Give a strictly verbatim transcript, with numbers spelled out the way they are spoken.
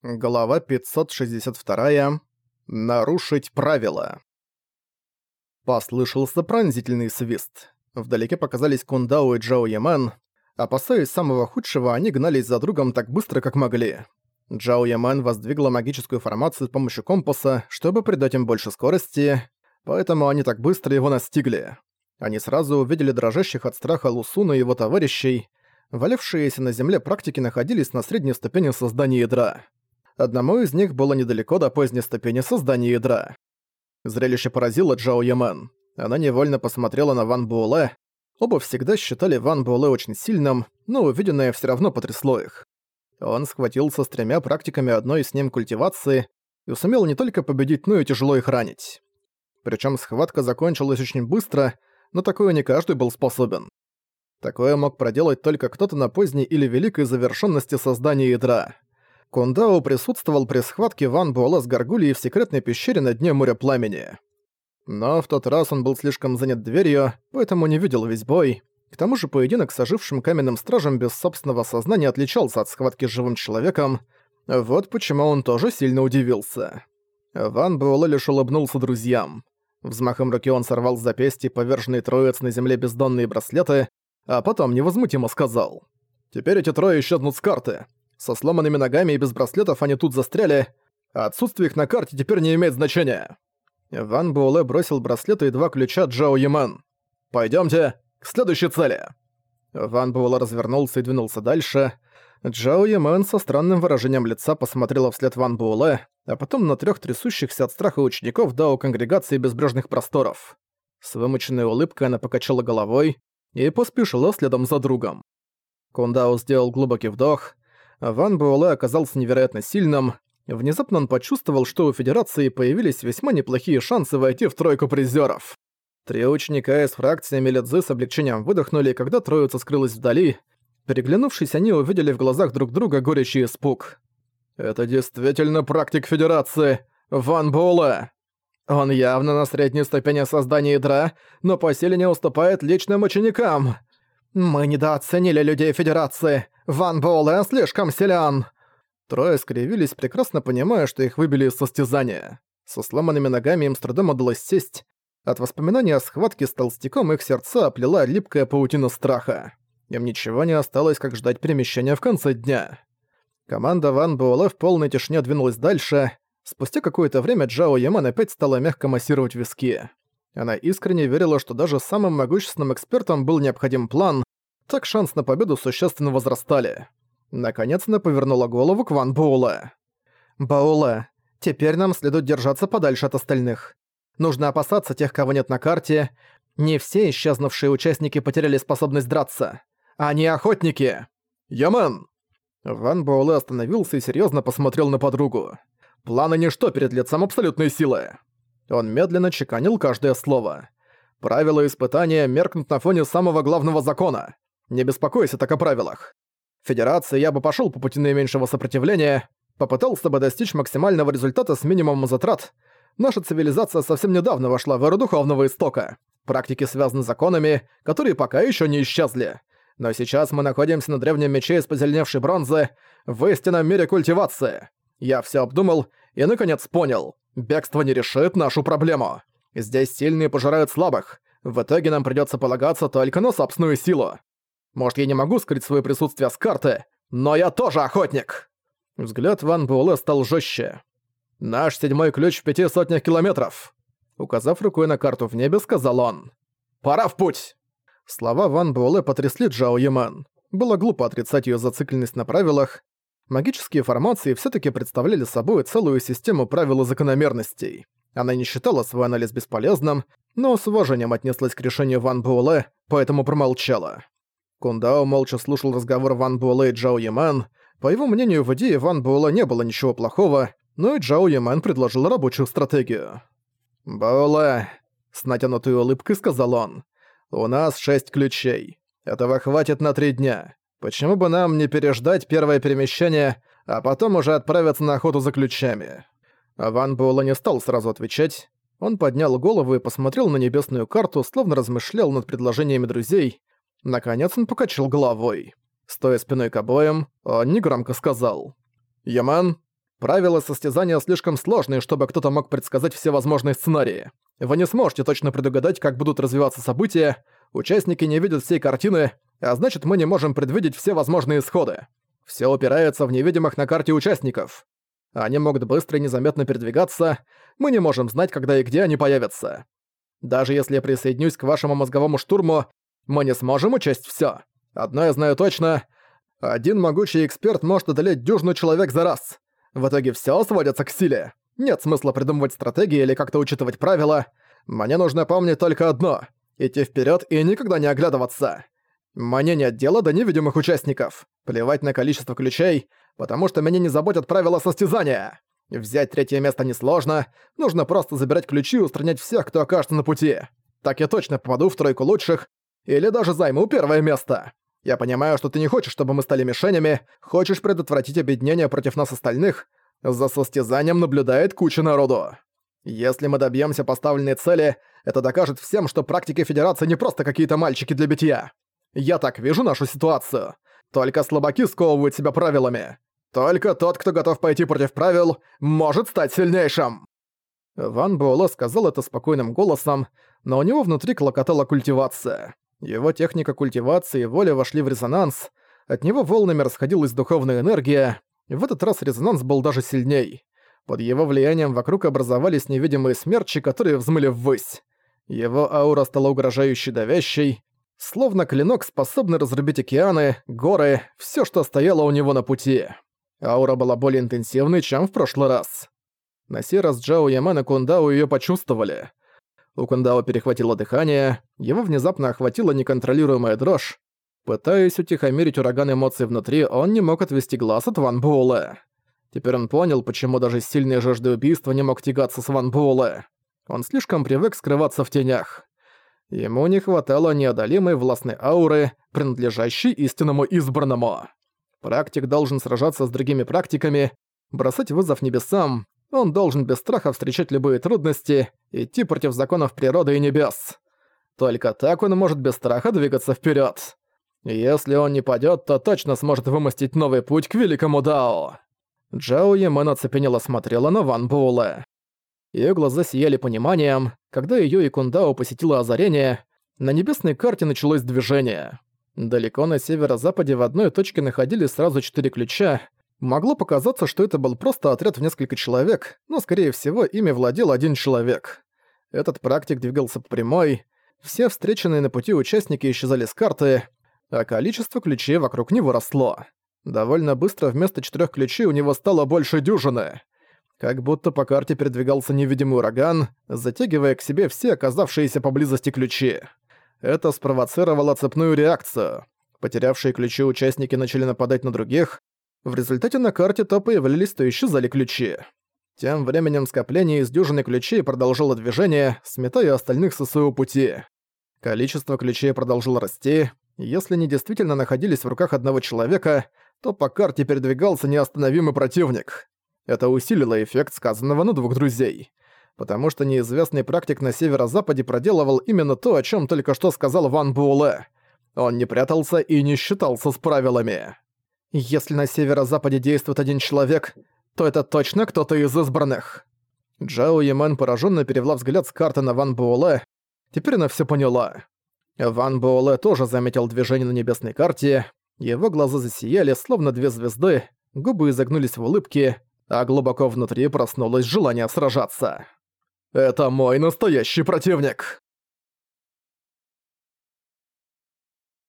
Глава пятьсот шестьдесят два. Нарушить правила. Послышался пронзительный свист. Вдалеке показались Кундао и Джао Яман. Опасаясь самого худшего, они гнались за другом так быстро, как могли. Джао Яман воздвигла магическую формацию с помощью компаса, чтобы придать им больше скорости, поэтому они так быстро его настигли. Они сразу увидели дрожащих от страха Лусуна и его товарищей. Валявшиеся на земле практики находились на средней ступени создания ядра. Одному из них было недалеко до поздней ступени создания ядра. Зрелище поразило Джао Яман. Она невольно посмотрела на Ван Буэлэ. Оба всегда считали Ван Буэлэ очень сильным, но увиденное всё равно потрясло их. Он схватился с тремя практиками одной с ним культивации и сумел не только победить, но и тяжело их ранить. Причём схватка закончилась очень быстро, но такое не каждый был способен. Такое мог проделать только кто-то на поздней или великой завершенности создания ядра. Кундао присутствовал при схватке Ван Буэлэ с Гаргульей в секретной пещере на дне моря пламени. Но в тот раз он был слишком занят дверью, поэтому не видел весь бой. К тому же поединок с ожившим каменным стражем без собственного сознания отличался от схватки с живым человеком. Вот почему он тоже сильно удивился. Ван Буэлэ лишь улыбнулся друзьям. Взмахом руки он сорвал с запястья поверженный троиц на земле бездонные браслеты, а потом невозмутимо сказал: «Теперь эти трое исчезнут с карты. Со сломанными ногами и без браслетов они тут застряли, а отсутствие их на карте теперь не имеет значения». Ван Буэлэ бросил браслеты и два ключа Джао Яман. «Пойдёмте к следующей цели». Ван Буэлэ развернулся и двинулся дальше. Джао Яман со странным выражением лица посмотрела вслед Ван Буэлэ, а потом на трёх трясущихся от страха учеников Дао Конгрегации Безбрежных Просторов. С вымученной улыбкой она покачала головой и поспешила следом за другом. Кундао сделал глубокий вдох. Ван Буэлэ оказался невероятно сильным. Внезапно он почувствовал, что у Федерации появились весьма неплохие шансы войти в тройку призеров. Три ученика из фракции Мелидзы с облегчением выдохнули, когда троица скрылась вдали. Переглянувшись, они увидели в глазах друг друга горечь и испуг. «Это действительно практик Федерации! Ван Буэлэ! Он явно на средней ступени создания ядра, но по силе не уступает личным ученикам! Мы недооценили людей Федерации! Ван Буэлэ слишком силен!» Трое скривились, прекрасно понимая, что их выбили из состязания. Со сломанными ногами им с трудом удалось сесть. От воспоминаний о схватке с толстяком их сердца оплела липкая паутина страха. Им ничего не осталось, как ждать перемещения в конце дня. Команда Ван Буэлэ в полной тишине двинулась дальше. Спустя какое-то время Джао Яман опять стала мягко массировать виски. Она искренне верила, что даже самым могущественным экспертам был необходим план, так шанс на победу существенно возрастали. Наконец она повернула голову к Ван Буэлэ. «Буэлэ, теперь нам следует держаться подальше от остальных. Нужно опасаться тех, кого нет на карте. Не все исчезнувшие участники потеряли способность драться. Они охотники!» «Яман!» Ван Буэлэ остановился и серьезно посмотрел на подругу. «Планы ничто перед лицом абсолютной силы». Он медленно чеканил каждое слово. «Правила испытания меркнут на фоне самого главного закона. Не беспокойся так о правилах. Федерации я бы пошёл по пути наименьшего сопротивления, попытался бы достичь максимального результата с минимумом затрат. Наша цивилизация совсем недавно вошла в эру духовного истока. Практики связаны с законами, которые пока ещё не исчезли. Но сейчас мы находимся на древнем мече из позеленевшей бронзы, в истинном мире культивации. Я всё обдумал и, наконец, понял. Бегство не решит нашу проблему. Здесь сильные пожирают слабых. В итоге нам придётся полагаться только на собственную силу. Может, я не могу скрыть своё присутствие с карты, но я тоже охотник!» Взгляд Ван Буэлэ стал жёстче. «Наш седьмой ключ в пяти сотнях километров!» Указав рукой на карту в небе, сказал он. «Пора в путь!» Слова Ван Буэлэ потрясли Джао Яман. Было глупо отрицать её зацикленность на правилах. Магические формации всё-таки представляли собой целую систему правил и закономерностей. Она не считала свой анализ бесполезным, но с уважением отнеслась к решению Ван Буэлэ, поэтому промолчала. Кундао молча слушал разговор Ван Буэлэ и Джао Яман. По его мнению, в идее Ван Буэлэ не было ничего плохого, но и Джао Яман предложил рабочую стратегию. «Буэлэ», — с натянутой улыбкой сказал он, — «у нас шесть ключей. Этого хватит на три дня. Почему бы нам не переждать первое перемещение, а потом уже отправиться на охоту за ключами?» Ван Буэлэ не стал сразу отвечать. Он поднял голову и посмотрел на небесную карту, словно размышлял над предложениями друзей. Наконец он покачал головой. Стоя спиной к обоим, он негромко сказал: «Яман, Правила состязания слишком сложные, чтобы кто-то мог предсказать все возможные сценарии. Вы не сможете точно предугадать, как будут развиваться события, участники не видят всей картины, а значит, мы не можем предвидеть все возможные исходы. Все упирается в невидимых на карте участников. Они могут быстро и незаметно передвигаться, мы не можем знать, когда и где они появятся. Даже если я присоединюсь к вашему мозговому штурму, мы не сможем учесть всё. Одно я знаю точно. Один могучий эксперт может одолеть дюжину человек за раз. В итоге всё сводится к силе. Нет смысла придумывать стратегии или как-то учитывать правила. Мне нужно помнить только одно — идти вперёд и никогда не оглядываться. Мне нет дела до невидимых участников. Плевать на количество ключей, потому что меня не заботят правила состязания. Взять третье место несложно, нужно просто забирать ключи и устранять всех, кто окажется на пути. Так я точно попаду в тройку лучших или даже займу первое место. Я понимаю, что ты не хочешь, чтобы мы стали мишенями, хочешь предотвратить объединение против нас остальных. За состязанием наблюдает куча народу. Если мы добьемся поставленной цели, это докажет всем, что практики Федерации не просто какие-то мальчики для битья. Я так вижу нашу ситуацию. Только слабаки сковывают себя правилами. Только тот, кто готов пойти против правил, может стать сильнейшим. Ван Буэлэ сказал это спокойным голосом, но у него внутри клокотала культивация. Его техника культивации и воля вошли в резонанс, от него волнами расходилась духовная энергия, в этот раз резонанс был даже сильней. Под его влиянием вокруг образовались невидимые смерчи, которые взмыли ввысь. Его аура стала угрожающей давящей, словно клинок, способный разрубить океаны, горы, всё, что стояло у него на пути. Аура была более интенсивной, чем в прошлый раз. На сей раз Джао Ямен и Кундао её почувствовали. У Кундао перехватило дыхание, его внезапно охватила неконтролируемая дрожь. Пытаясь утихомирить ураган эмоций внутри, он не мог отвести глаз от Ван Буэлэ. Теперь он понял, почему даже сильный жаждой убийства не мог тягаться с Ван Буэлэ. Он слишком привык скрываться в тенях. Ему не хватало неодолимой властной ауры, принадлежащей истинному избранному. Практик должен сражаться с другими практиками, бросать вызов небесам, он должен без страха встречать любые трудности, идти против законов природы и небес. Только так он может без страха двигаться вперед. Если он не падёт, то точно сможет вымостить новый путь к великому Дао. Джао Ямен оцепенело смотрела на Ван Буэлэ. Её глаза сияли пониманием. Когда её и Кундао посетило озарение, на небесной карте началось движение. Далеко на северо-западе в одной точке находились сразу четыре ключа. Могло показаться, что это был просто отряд в несколько человек, но, скорее всего, ими владел один человек. Этот практик двигался по прямой, все встреченные на пути участники исчезали с карты, а количество ключей вокруг него росло. Довольно быстро вместо четырёх ключей у него стало больше дюжины. Как будто по карте передвигался невидимый ураган, затягивая к себе все оказавшиеся поблизости ключи. Это спровоцировало цепную реакцию. Потерявшие ключи участники начали нападать на других. В результате на карте то появлялись, то исчезали ключи. Тем временем скопление из дюжины ключей продолжило движение, сметая остальных со своего пути. Количество ключей продолжило расти. Если они действительно находились в руках одного человека, то по карте передвигался неостановимый противник. Это усилило эффект сказанного на двух друзей. Потому что неизвестный практик на северо-западе проделывал именно то, о чем только что сказал Ван Буэлэ. Он не прятался и не считался с правилами. Если на северо-западе действует один человек, то это точно кто-то из избранных. Джао Ямен пораженно перевела взгляд с карты на Ван Буэлэ. Теперь она все поняла. Ван Буэлэ тоже заметил движение на небесной карте. Его глаза засияли, словно две звезды, губы изогнулись в улыбке, а глубоко внутри проснулось желание сражаться. «Это мой настоящий противник!»